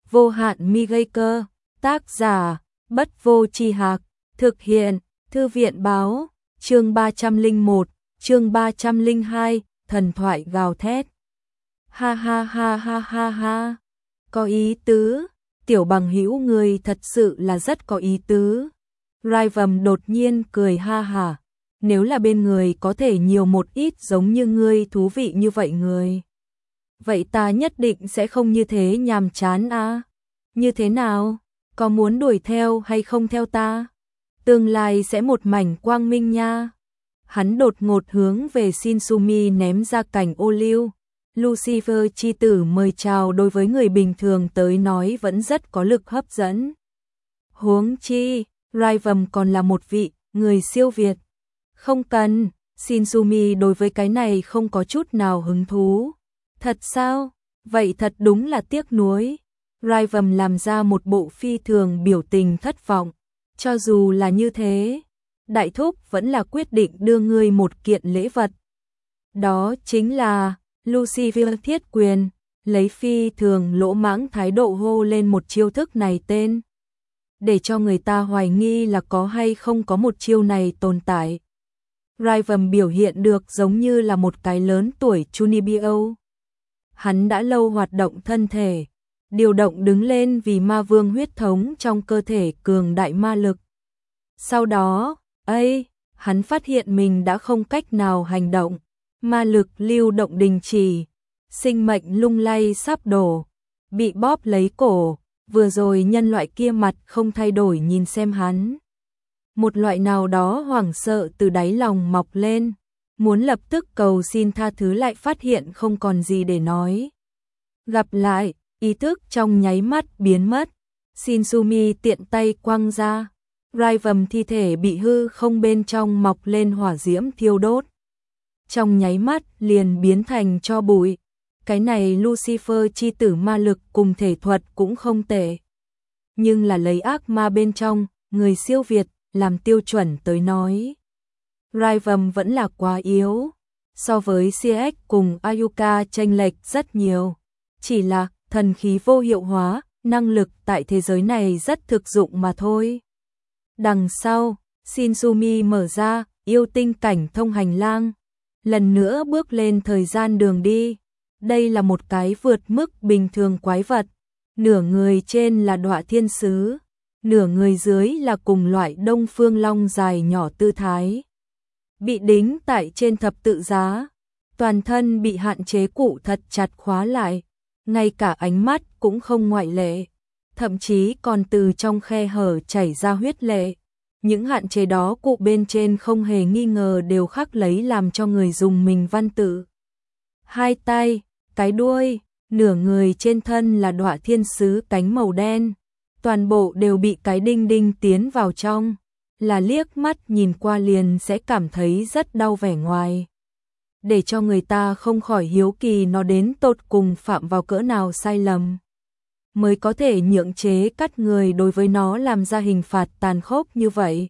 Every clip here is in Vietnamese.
vô hạn mi gây cơ, tác giả, Bất Vô Tri Hạc, thực hiện, Thư viện báo, chương 301, chương 302, thần thoại gào thét. Ha ha ha ha ha ha, có ý tứ, tiểu bằng hữu người thật sự là rất có ý tứ. Raven đột nhiên cười ha hả, nếu là bên người có thể nhiều một ít giống như ngươi thú vị như vậy người. Vậy ta nhất định sẽ không như thế nhàm chán à? Như thế nào? Có muốn đuổi theo hay không theo ta? Tương lai sẽ một mảnh quang minh nha. Hắn đột ngột hướng về Shinsumi ném ra cành ô liu. Lucifer chi tử mời chào đối với người bình thường tới nói vẫn rất có lực hấp dẫn. Huống chi, Raven còn là một vị người siêu việt. Không cần, Shinsumi đối với cái này không có chút nào hứng thú. Thật sao? Vậy thật đúng là tiếc nuối. Raven làm ra một bộ phi thường biểu tình thất vọng. Cho dù là như thế, đại thúc vẫn là quyết định đưa ngươi một kiện lễ vật. Đó chính là Lucifer thiết quyền, lấy phi thường lỗ mãng thái độ hô lên một chiêu thức này tên. Để cho người ta hoài nghi là có hay không có một chiêu này tồn tại. Raven biểu hiện được giống như là một cái lớn tuổi Chunibyo. Hắn đã lâu hoạt động thân thể, điều động đứng lên vì ma vương huyết thống trong cơ thể cường đại ma lực. Sau đó, hắn phát hiện mình đã không cách nào hành động, ma lực lưu động đình chỉ, sinh mệnh lung lay sắp đổ, bị bóp lấy cổ, vừa rồi nhân loại kia mặt không thay đổi nhìn xem hắn. Một loại nào đó hoảng sợ từ đáy lòng mọc lên, muốn lập tức cầu xin tha thứ lại phát hiện không còn gì để nói. Gặp lại, ý thức trong nháy mắt biến mất, Shinsumi tiện tay quăng ra, Raven thi thể bị hư không bên trong mọc lên hỏa diễm thiêu đốt. Trong nháy mắt liền biến thành tro bụi, cái này Lucifer chi tử ma lực cùng thể thuật cũng không tệ. Nhưng là lấy ác ma bên trong, người siêu việt, làm tiêu chuẩn tới nói. Raven vẫn là quá yếu, so với CX cùng Ayuka chênh lệch rất nhiều. Chỉ là thần khí vô hiệu hóa, năng lực tại thế giới này rất thực dụng mà thôi. Đằng sau, Shinsumi mở ra, yêu tinh cảnh thông hành lang. Lần nữa bước lên thời gian đường đi. Đây là một cái vượt mức bình thường quái vật. Nửa người trên là đọa thiên sứ, nửa người dưới là cùng loại đông phương long dài nhỏ tư thái. Bị đính tại trên thập tự giá, toàn thân bị hạn chế cụ thật chặt khóa lại, ngay cả ánh mắt cũng không ngoại lệ, thậm chí còn từ trong khe hở chảy ra huyết lệ. Những hạn chế đó cụ bên trên không hề nghi ngờ đều khắc lấy làm cho người dùng mình văn tự. Hai tay, cái đuôi, nửa người trên thân là đọa thiên sứ cánh màu đen, toàn bộ đều bị cái đinh đinh tiến vào trong, là liếc mắt nhìn qua liền sẽ cảm thấy rất đau vẻ ngoài. Để cho người ta không khỏi hiếu kỳ nó đến tột cùng phạm vào cỡ nào sai lầm, mới có thể nhượng chế cắt người đối với nó làm ra hình phạt tàn khốc như vậy.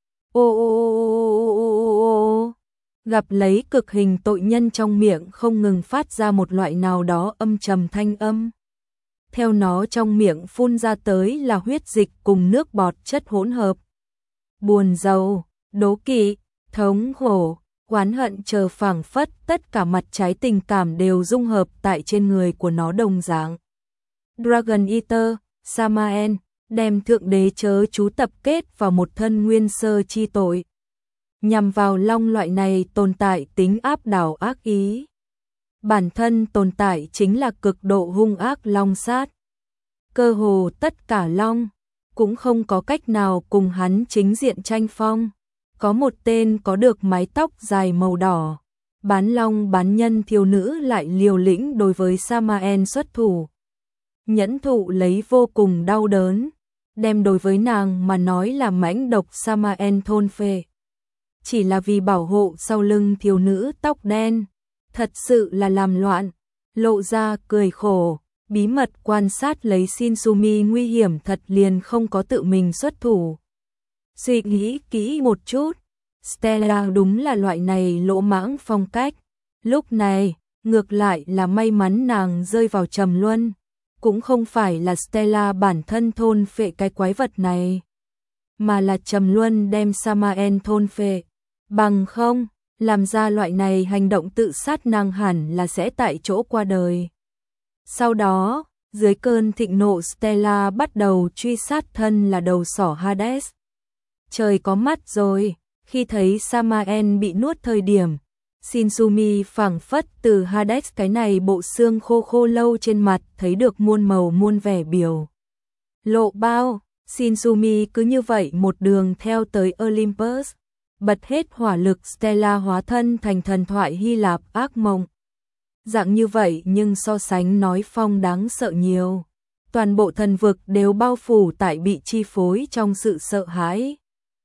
Gặp lấy cực hình tội nhân trong miệng không ngừng phát ra một loại nào đó âm trầm thanh âm. Theo nó trong miệng phun ra tới là huyết dịch cùng nước bọt chất hỗn hợp. Buồn rầu, đố kỵ, thống khổ, oán hận chờ phảng phất tất cả mặt trái tình cảm đều dung hợp tại trên người của nó đồng dạng. Dragon Eater, Samael, đem thượng đế chớ chú tập kết vào một thân nguyên sơ chi tội. Nhằm vào long loại này tồn tại tính áp đảo ác ý. Bản thân tồn tại chính là cực độ hung ác long sát. Cơ hồ tất cả long cũng không có cách nào cùng hắn chính diện tranh phong. Có một tên có được mái tóc dài màu đỏ, bán long bán nhân thiếu nữ lại liều lĩnh đối với Samael xuất thủ. Nhẫn thụ lấy vô cùng đau đớn, đem đối với nàng mà nói là mãnh độc Samael thôn phệ. Chỉ là vì bảo hộ sau lưng thiếu nữ tóc đen, thật sự là làm loạn, lộ ra cười khổ, bí mật quan sát lấy Shinsumi nguy hiểm thật liền không có tự mình xuất thủ. Suy nghĩ kỹ một chút, Stella đúng là loại này lỗ mãng phong cách. Lúc này, ngược lại là may mắn nàng rơi vào trầm luân. cũng không phải là Stella bản thân thôn phệ cái quái vật này, mà là Trầm Luân đem Samael thôn phệ. Bằng không, làm ra loại này hành động tự sát nàng hẳn là sẽ tại chỗ qua đời. Sau đó, dưới cơn thịnh nộ Stella bắt đầu truy sát thân là đầu sỏ Hades. Trời có mắt rồi, khi thấy Samael bị nuốt thời điểm, Shinsumi phảng phất từ Hades cái này bộ xương khô khô lâu trên mặt thấy được muôn màu muôn vẻ biểu. Lộ bao, Shinsumi cứ như vậy một đường theo tới Olympus, bật hết hỏa lực Stella hóa thân thành thần thoại Hy Lạp ác mộng. Dạng như vậy nhưng so sánh nói phong đáng sợ nhiều. Toàn bộ thần vực đều bao phủ tại bị chi phối trong sự sợ hãi.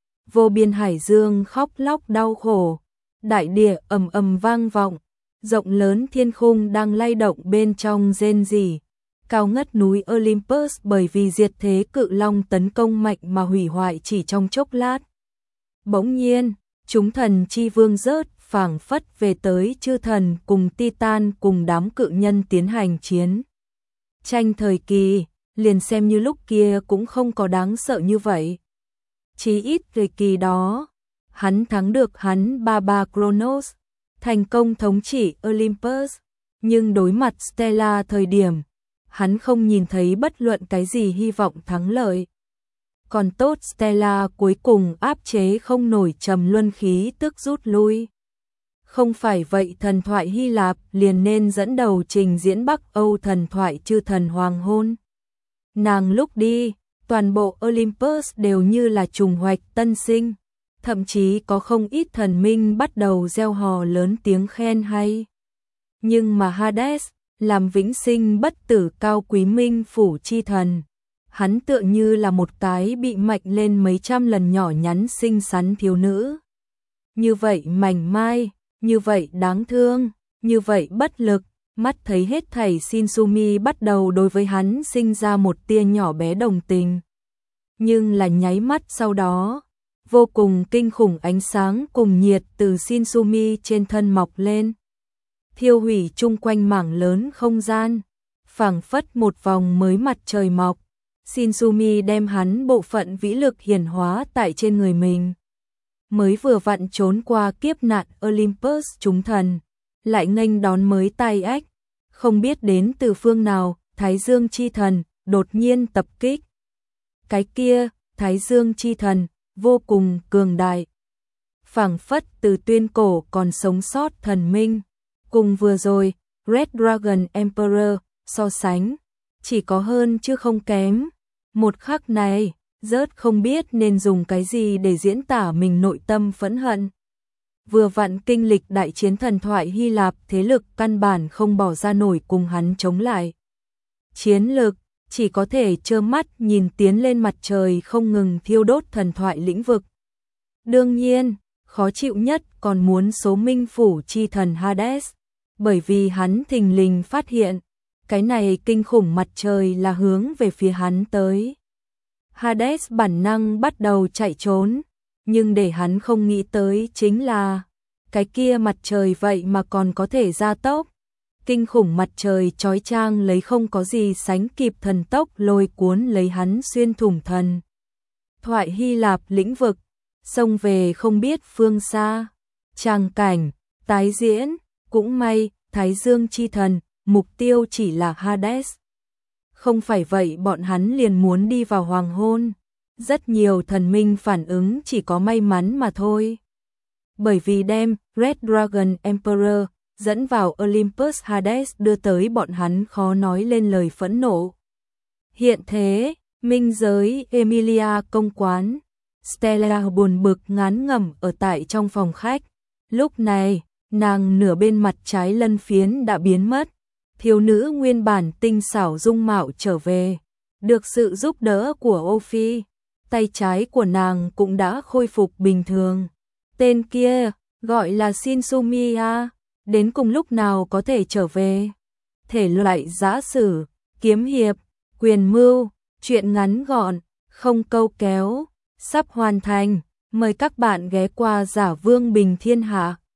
Vô biên hải dương khóc lóc đau khổ, đại địa ầm ầm vang vọng, rộng lớn thiên khung đang lay động bên trong rên rỉ. Cao ngất núi Olympus bởi vì diệt thế cự long tấn công mạnh mà hủy hoại chỉ trong chốc lát. Bỗng nhiên, chúng thần chi vương rớt phảng phất về tới chư thần cùng Titan cùng đám cự nhân tiến hành chiến tranh thời kỳ, liền xem như lúc kia cũng không có đáng sợ như vậy. Chí ít thời kỳ đó, hắn thắng được hắn Baba Kronos, thành công thống trị Olympus, nhưng đối mặt Stella thời điểm, hắn không nhìn thấy bất luận cái gì hy vọng thắng lợi. Còn tốt Stella cuối cùng áp chế không nổi Trầm Luân khí tức rút lui. Không phải vậy thần thoại Hy Lạp liền nên dẫn đầu trình diễn Bắc Âu thần thoại chư thần hoàng hôn. Nàng lúc đi, toàn bộ Olympus đều như là trùng hoạch tân sinh, thậm chí có không ít thần minh bắt đầu reo hò lớn tiếng khen hay. Nhưng mà Hades, làm vĩnh sinh bất tử cao quý minh phủ chi thần, hắn tựa như là một cái bị mạnh lên mấy trăm lần nhỏ nhắn xinh xắn thiếu nữ. Như vậy mảnh mai, như vậy đáng thương, như vậy bất lực, mắt thấy hết thảy Shinsumi bắt đầu đối với hắn sinh ra một tia nhỏ bé đồng tình. Nhưng là nháy mắt sau đó, vô cùng kinh khủng ánh sáng cùng nhiệt từ Shinsumi trên thân mọc lên, thiêu hủy chung quanh mảng lớn không gian, phảng phất một vòng mới mặt trời mọc. Shinsumi đem hắn bộ phận vĩ lực hiển hóa tại trên người mình. Mới vừa vặn trốn qua kiếp nạn Olympus chúng thần, lại nghênh đón mới tai ách, không biết đến từ phương nào, Thái Dương chi thần, đột nhiên tập kích. Cái kia, Thái Dương chi thần, vô cùng cường đại. Phảng phất từ tuyên cổ còn sống sót thần minh, cùng vừa rồi, Red Dragon Emperor, so sánh, chỉ có hơn chứ không kém. Một khắc này, rớt không biết nên dùng cái gì để diễn tả mình nội tâm phẫn hận. Vừa vặn kinh lịch đại chiến thần thoại Hy Lạp, thế lực căn bản không bỏ ra nổi cùng hắn chống lại. Chiến lực, chỉ có thể trơ mắt nhìn tiến lên mặt trời không ngừng thiêu đốt thần thoại lĩnh vực. Đương nhiên, khó chịu nhất còn muốn số minh phủ chi thần Hades, bởi vì hắn thình lình phát hiện, cái này kinh khủng mặt trời là hướng về phía hắn tới. Hades bản năng bắt đầu chạy trốn, nhưng để hắn không nghĩ tới chính là, cái kia mặt trời vậy mà còn có thể gia tốc. Kinh khủng mặt trời chói chang lấy không có gì sánh kịp thần tốc lôi cuốn lấy hắn xuyên thủng thần thoại Hy Lạp lĩnh vực, xông về không biết phương xa. Tràng cảnh, tái diễn, cũng may, Thái Dương chi thần, mục tiêu chỉ là Hades. Không phải vậy bọn hắn liền muốn đi vào hoàng hôn. Rất nhiều thần minh phản ứng chỉ có may mắn mà thôi. Bởi vì đem Red Dragon Emperor dẫn vào Olympus, Hades đưa tới bọn hắn khó nói lên lời phẫn nộ. Hiện thế, minh giới Emilia công quán, Stella buồn bực ngán ngẩm ở tại trong phòng khách. Lúc này, nàng nửa bên mặt trái lân phiến đã biến mất. Thiếu nữ nguyên bản tinh xảo dung mạo trở về, được sự giúp đỡ của Ophi, tay trái của nàng cũng đã khôi phục bình thường. Tên kia, gọi là Shinsumi, đến cùng lúc nào có thể trở về? Thể loại giã sử, kiếm hiệp, quyền mưu, truyện ngắn gọn, không câu kéo, sắp hoàn thành. Mời các bạn ghé qua Giả Vương Bình Thiên Hạ.